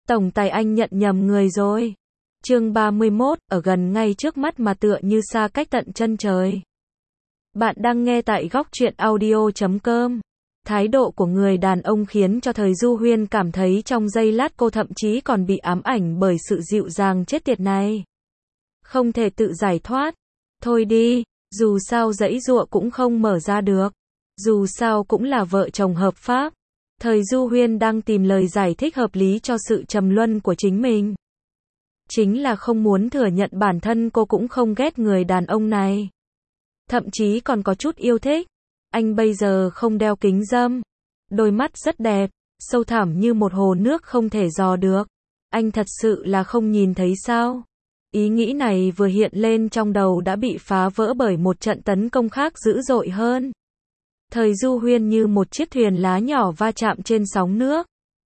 Tổng tài anh nhận nhầm người rồi. Chương 31, ở gần ngay trước mắt mà tựa như xa cách tận chân trời. Bạn đang nghe tại góc truyện audio.com. Thái độ của người đàn ông khiến cho Thời Du Huyên cảm thấy trong giây lát cô thậm chí còn bị ám ảnh bởi sự dịu dàng chết tiệt này. Không thể tự giải thoát. Thôi đi, dù sao giãy giụa cũng không mở ra được. Dù sao cũng là vợ chồng hợp pháp. Thời Du Huyên đang tìm lời giải thích hợp lý cho sự trầm luân của chính mình. Chính là không muốn thừa nhận bản thân cô cũng không ghét người đàn ông này. Thậm chí còn có chút yêu thích. Anh bây giờ không đeo kính râm. Đôi mắt rất đẹp, sâu thẳm như một hồ nước không thể dò được. Anh thật sự là không nhìn thấy sao? Ý nghĩ này vừa hiện lên trong đầu đã bị phá vỡ bởi một trận tấn công khác dữ dội hơn. Thời Du Huyên như một chiếc thuyền lá nhỏ va chạm trên sóng nước.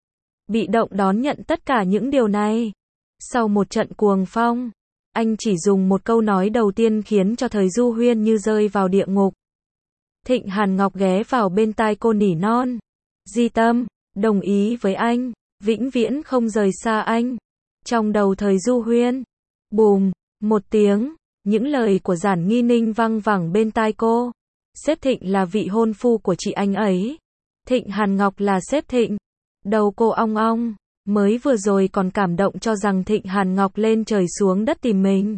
Bị động đón nhận tất cả những điều này. Sau một trận cuồng phong, anh chỉ dùng một câu nói đầu tiên khiến cho Thời Du Huyên như rơi vào địa ngục. Thịnh Hàn Ngọc ghé vào bên tai cô nỉ non. Di Tâm, đồng ý với anh, vĩnh viễn không rời xa anh. Trong đầu Thời Du Huyên, bùm, một tiếng, những lời của Giản Nghi Ninh văng vẳng bên tai cô. Sếp Thịnh là vị hôn phu của chị anh ấy. Thịnh Hàn Ngọc là sếp Thịnh. Đầu cô ong ong, mới vừa rồi còn cảm động cho rằng Thịnh Hàn Ngọc lên trời xuống đất tìm mình.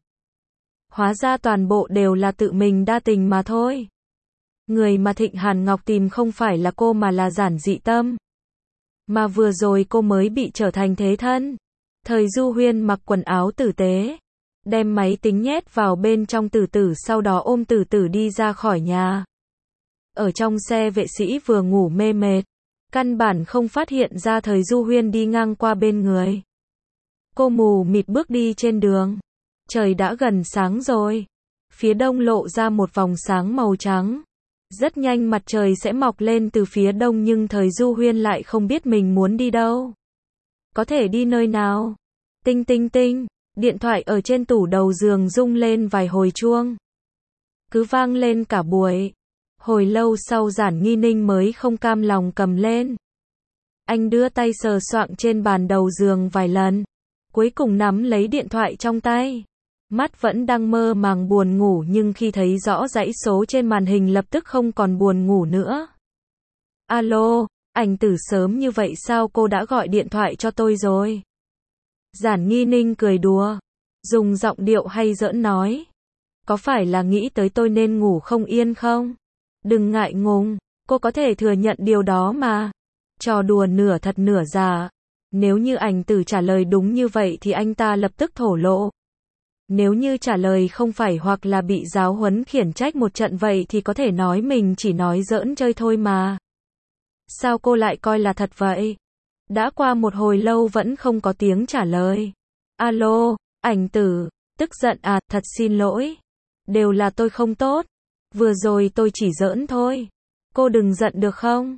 Hóa ra toàn bộ đều là tự mình đa tình mà thôi. Người mà Thịnh Hàn Ngọc tìm không phải là cô mà là Giản Dị Tâm. Mà vừa rồi cô mới bị trở thành thế thân. Thời Du Huyên mặc quần áo tử tế, đem máy tính nhét vào bên trong Tử Tử, sau đó ôm Tử Tử đi ra khỏi nhà. Ở trong xe vệ sĩ vừa ngủ mê mệt, căn bản không phát hiện ra Thời Du Huyên đi ngang qua bên người. Cô mù mịt bước đi trên đường. Trời đã gần sáng rồi. Phía đông lộ ra một vòng sáng màu trắng. Rất nhanh mặt trời sẽ mọc lên từ phía đông, nhưng Thời Du Huyên lại không biết mình muốn đi đâu. Có thể đi nơi nào? Tinh tinh tinh, điện thoại ở trên tủ đầu giường rung lên vài hồi chuông. Cứ vang lên cả buổi. Hồi lâu sau Giản Nghi Ninh mới không cam lòng cầm lên. Anh đưa tay sờ soạng trên bàn đầu giường vài lần. Cuối cùng nắm lấy điện thoại trong tay. Mắt vẫn đang mơ màng buồn ngủ, nhưng khi thấy rõ dãy số trên màn hình lập tức không còn buồn ngủ nữa. Alo, Ảnh Tử, sớm như vậy sao cô đã gọi điện thoại cho tôi rồi? Giản Nghi Ninh cười đùa, dùng giọng điệu hay giỡn nói. Có phải là nghĩ tới tôi nên ngủ không yên không? Đừng ngại ngùng, cô có thể thừa nhận điều đó mà. Trò đùa nửa thật nửa giả. Nếu như Ảnh Tử trả lời đúng như vậy thì anh ta lập tức thổ lộ. Nếu như trả lời không phải hoặc là bị giáo huấn khiển trách một trận vậy thì có thể nói mình chỉ nói giỡn chơi thôi mà. Sao cô lại coi là thật vậy? Đã qua một hồi lâu vẫn không có tiếng trả lời. Alo, Ảnh Tử, tức giận à? Thật xin lỗi. Đều là tôi không tốt. Vừa rồi tôi chỉ giỡn thôi. Cô đừng giận được không?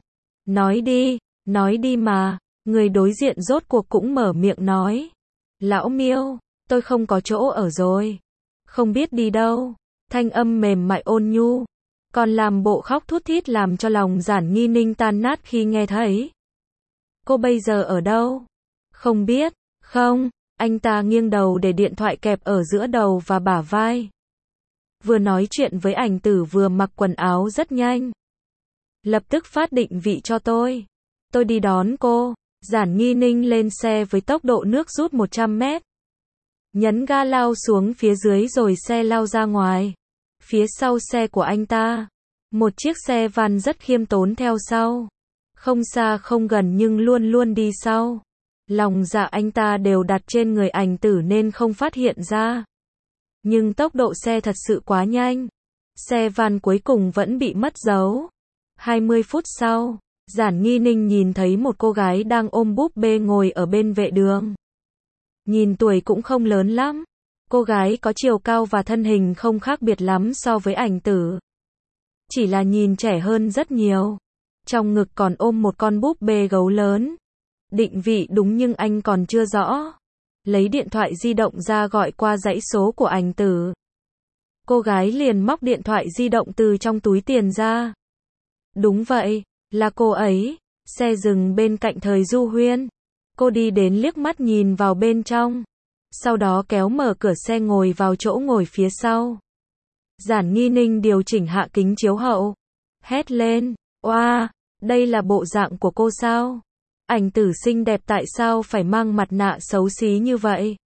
Nói đi mà. Người đối diện rốt cuộc cũng mở miệng nói. Lão Miêu, tôi không có chỗ ở rồi. Không biết đi đâu. Thanh âm mềm mại ôn nhu. Còn làm bộ khóc thút thít làm cho lòng Giản Nghi Ninh tan nát khi nghe thấy. Cô bây giờ ở đâu? Không biết. Không, anh ta nghiêng đầu để điện thoại kẹp ở giữa đầu và bả vai. Vừa nói chuyện với Ảnh Tử vừa mặc quần áo rất nhanh. Lập tức phát định vị cho tôi. Tôi đi đón cô. Giản Nghi Ninh lên xe với tốc độ nước rút 100 mét. Nhấn ga lao xuống phía dưới rồi xe lao ra ngoài. Phía sau xe của anh ta, một chiếc xe van rất khiêm tốn theo sau. Không xa không gần nhưng luôn luôn đi sau. Lòng dạ anh ta đều đặt trên người Ảnh Tử nên không phát hiện ra. Nhưng tốc độ xe thật sự quá nhanh. Xe van cuối cùng vẫn bị mất dấu. 20 phút sau, Giản Nghi Ninh nhìn thấy một cô gái đang ôm búp bê ngồi ở bên vệ đường. Nhìn tuổi cũng không lớn lắm. Cô gái có chiều cao và thân hình không khác biệt lắm so với Ảnh Tử. Chỉ là nhìn trẻ hơn rất nhiều. Trong ngực còn ôm một con búp bê gấu lớn. Định vị đúng nhưng anh còn chưa rõ. Lấy điện thoại di động ra gọi qua dãy số của Ảnh Tử. Cô gái liền móc điện thoại di động từ trong túi tiền ra. Đúng vậy, là cô ấy. Xe dừng bên cạnh Thời Du Huyên. Cô đi đến liếc mắt nhìn vào bên trong. Sau đó kéo mở cửa xe ngồi vào chỗ ngồi phía sau. Giản Nghi Ninh điều chỉnh hạ kính chiếu hậu. Hét lên, oa, đây là bộ dạng của cô sao? Ảnh tử xinh đẹp tại sao phải mang mặt nạ xấu xí như vậy?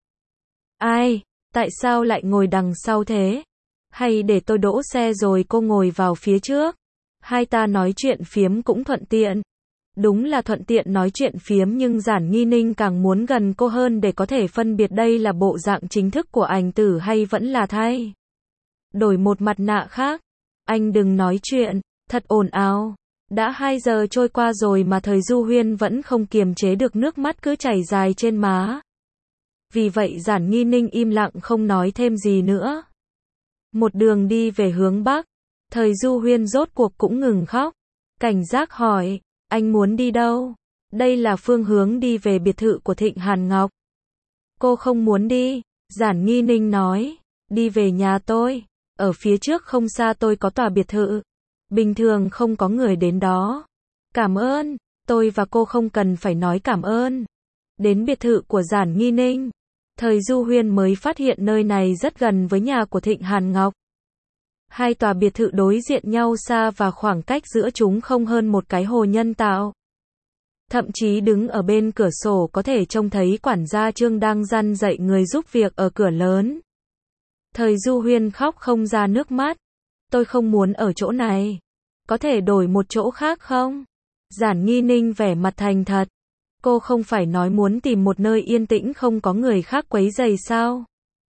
Ai, tại sao lại ngồi đằng sau thế? Hay để tôi đỗ xe rồi cô ngồi vào phía trước? Hai ta nói chuyện phiếm cũng thuận tiện. Đúng là thuận tiện nói chuyện phiếm nhưng Giản Nghi Ninh càng muốn gần cô hơn để có thể phân biệt đây là bộ dạng chính thức của ảnh tử hay vẫn là thay. Đổi một mặt nạ khác. Anh đừng nói chuyện, thật ồn ào. Đã 2 giờ trôi qua rồi mà Thời Du Huyên vẫn không kiềm chế được nước mắt cứ chảy dài trên má. Vì vậy Giản Nghi Ninh im lặng không nói thêm gì nữa. Một đường đi về hướng Bắc, Thời Du Huyên rốt cuộc cũng ngừng khóc. Cảnh giác hỏi, anh muốn đi đâu? Đây là phương hướng đi về biệt thự của Thịnh Hàn Ngọc. Cô không muốn đi, Giản Nghi Ninh nói, đi về nhà tôi. Ở phía trước không xa tôi có tòa biệt thự. Bình thường không có người đến đó. Cảm ơn, tôi và cô không cần phải nói cảm ơn. Đến biệt thự của Giản Nghi Ninh, Thời Du Huyên mới phát hiện nơi này rất gần với nhà của Thịnh Hàn Ngọc. Hai tòa biệt thự đối diện nhau xa và khoảng cách giữa chúng không hơn một cái hồ nhân tạo. Thậm chí đứng ở bên cửa sổ có thể trông thấy quản gia Trương đang răn dạy người giúp việc ở cửa lớn. Thời Du Huyên khóc không ra nước mắt. Tôi không muốn ở chỗ này. Có thể đổi một chỗ khác không? Giản Nghi Ninh vẻ mặt thành thật. Cô không phải nói muốn tìm một nơi yên tĩnh không có người khác quấy rầy sao?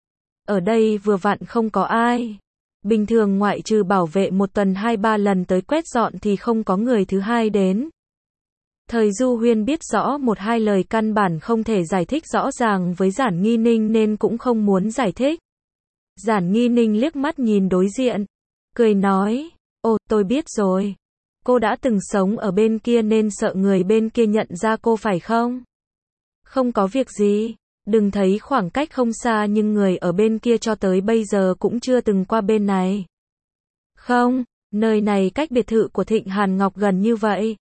Ở đây vừa vặn không có ai. Bình thường ngoại trừ bảo vệ một tuần 2-3 lần tới quét dọn thì không có người thứ hai đến. Thời Du Huyên biết rõ 1-2 lời căn bản không thể giải thích rõ ràng với Giản Nghi Ninh nên cũng không muốn giải thích. Giản Nghi Ninh liếc mắt nhìn đối diện, cười nói, ồ, tôi biết rồi. Cô đã từng sống ở bên kia nên sợ người bên kia nhận ra cô phải không? Không có việc gì, đừng thấy khoảng cách không xa nhưng người ở bên kia cho tới bây giờ cũng chưa từng qua bên này. Không, nơi này cách biệt thự của Thịnh Hàn Ngọc gần như vậy.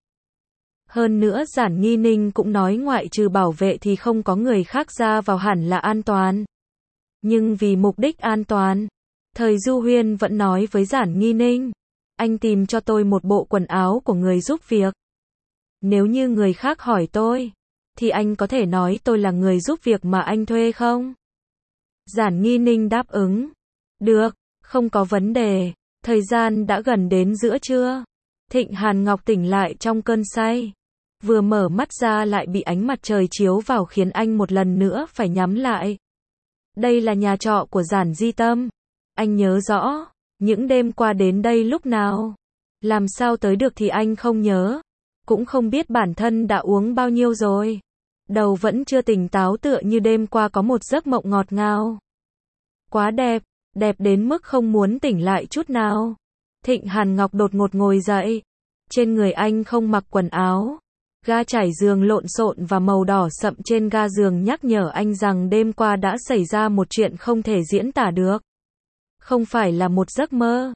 Hơn nữa Giản Nghi Ninh cũng nói ngoại trừ bảo vệ thì không có người khác ra vào hẳn là an toàn. Nhưng vì mục đích an toàn, Thời Du Huyên vẫn nói với Giản Nghi Ninh, anh tìm cho tôi một bộ quần áo của người giúp việc. Nếu như người khác hỏi tôi, thì anh có thể nói tôi là người giúp việc mà anh thuê không? Giản Nghi Ninh đáp ứng. Được, không có vấn đề. Thời gian đã gần đến giữa trưa. Thịnh Hàn Ngọc tỉnh lại trong cơn say. Vừa mở mắt ra lại bị ánh mặt trời chiếu vào khiến anh một lần nữa phải nhắm lại. Đây là nhà trọ của Giản Di Tâm. Anh nhớ rõ, những đêm qua đến đây lúc nào. Làm sao tới được thì anh không nhớ. Cũng không biết bản thân đã uống bao nhiêu rồi. Đầu vẫn chưa tỉnh táo tựa như đêm qua có một giấc mộng ngọt ngào. Quá đẹp, đẹp đến mức không muốn tỉnh lại chút nào. Thịnh Hàn Ngọc đột ngột ngồi dậy. Trên người anh không mặc quần áo. Ga trải giường lộn xộn và màu đỏ sậm trên ga giường nhắc nhở anh rằng đêm qua đã xảy ra một chuyện không thể diễn tả được. Không phải là một giấc mơ.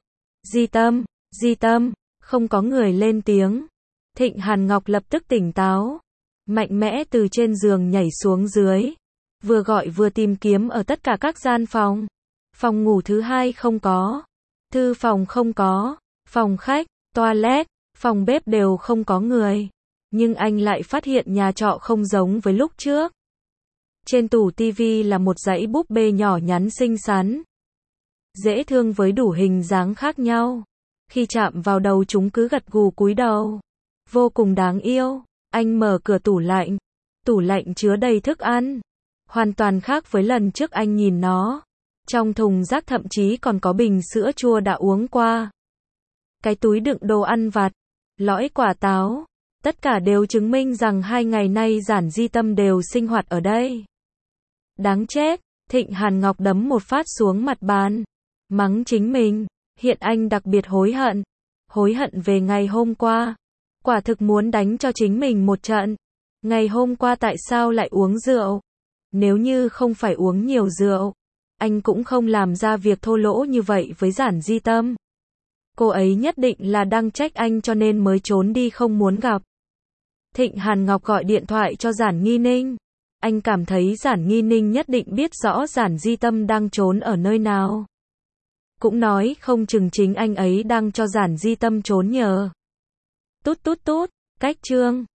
Di Tâm, không có người lên tiếng. Thịnh Hàn Ngọc lập tức tỉnh táo. Mạnh mẽ từ trên giường nhảy xuống dưới. Vừa gọi vừa tìm kiếm ở tất cả các gian phòng. Phòng ngủ thứ hai không có. Thư phòng không có. Phòng khách, toilet, phòng bếp đều không có người. Nhưng anh lại phát hiện nhà trọ không giống với lúc trước. Trên tủ tivi là một dãy búp bê nhỏ nhắn xinh xắn. Dễ thương với đủ hình dáng khác nhau. Khi chạm vào đầu chúng cứ gật gù cúi đầu. Vô cùng đáng yêu. Anh mở cửa tủ lạnh. Tủ lạnh chứa đầy thức ăn. Hoàn toàn khác với lần trước anh nhìn nó. Trong thùng rác thậm chí còn có bình sữa chua đã uống qua. Cái túi đựng đồ ăn vặt. Lõi quả táo. Tất cả đều chứng minh rằng 2 ngày nay Giản Di Tâm đều sinh hoạt ở đây. Đáng chết. Thịnh Hàn Ngọc đấm một phát xuống mặt bàn. Mắng chính mình. Hiện anh đặc biệt hối hận. Hối hận về ngày hôm qua. Quả thực muốn đánh cho chính mình một trận. Ngày hôm qua tại sao lại uống rượu? Nếu như không phải uống nhiều rượu, anh cũng không làm ra việc thô lỗ như vậy với Giản Di Tâm. Cô ấy nhất định là đang trách anh cho nên mới trốn đi không muốn gặp. Thịnh Hàn Ngọc gọi điện thoại cho Giản Nghi Ninh. anh cảm thấy Giản Nghi Ninh nhất định biết rõ Giản Di Tâm đang trốn ở nơi nào. Cũng nói không chừng chính anh ấy đang cho Giản Di Tâm trốn nhờ. Tút tút tút, cách chương.